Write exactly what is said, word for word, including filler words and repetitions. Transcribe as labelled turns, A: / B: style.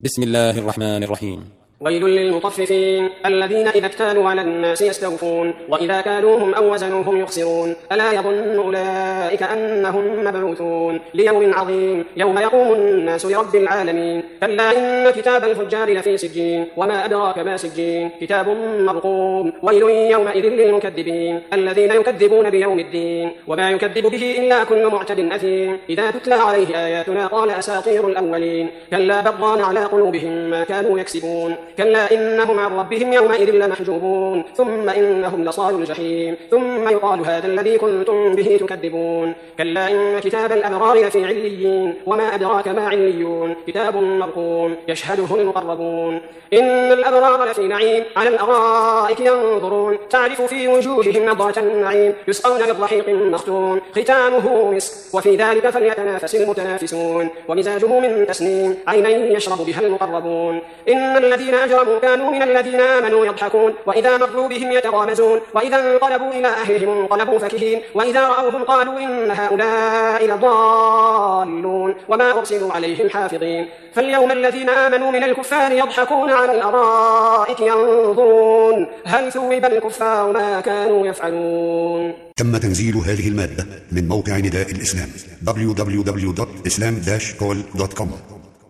A: بسم الله الرحمن الرحيم.
B: ويل للمطففين الذين إذا اكتالوا على الناس يستوفون وإذا كالوهم أو وزنوهم يخسرون ألا يظن أولئك أنهم مبعوثون ليوم عظيم يوم يقوم الناس لرب العالمين. كلا إن كتاب الفجار لفي سجين وما أدراك ما سجين كتاب مرقوم. ويل يومئذ للمكذبين الذين يكذبون بيوم الدين وما يكذب به إلا كل معتد أثيم إذا تتلى عليه آياتنا قال أساطير الأولين. كلا بل ران على قلوبهم ما كانوا يكسبون. كلا إنهم عن ربهم يومئذ لمحجوبون ثم إنهم لصالوا الجحيم ثم يقال هذا الذي كنتم به تكذبون. كلا إن كتاب الأبرار لفي عليين وما أدراك ما عليون كتاب مرقوم يشهده المقربون. إن الأبرار لفي نعيم على الأرائك ينظرون تعرف في وجوههم نضرة النعيم يسقون من رحيق مختوم ختامه مسك وفي ذلك فليتنافس المتنافسون ومزاجه من تسنيم عينا يشرب بها المقربون. إن الذين أجرموا كانوا من الذين آمنوا يضحكون وإذا مروا بهم يتغامزون وإذا انقلبوا إلى أهلهم انقلبوا فكهين وإذا رأوهم قالوا إن هؤلاء لضالون وما أرسلوا عليهم حافظين. فاليوم الذين آمنوا من الكفار يضحكون على الأرائك ينظرون هل ثوب الكفار ما كانوا يفعلون.
C: تم تنزيل هذه المادة من موقع نداء الإسلام دبليو دبليو دبليو دوت إسلام داش كول دوت كوم.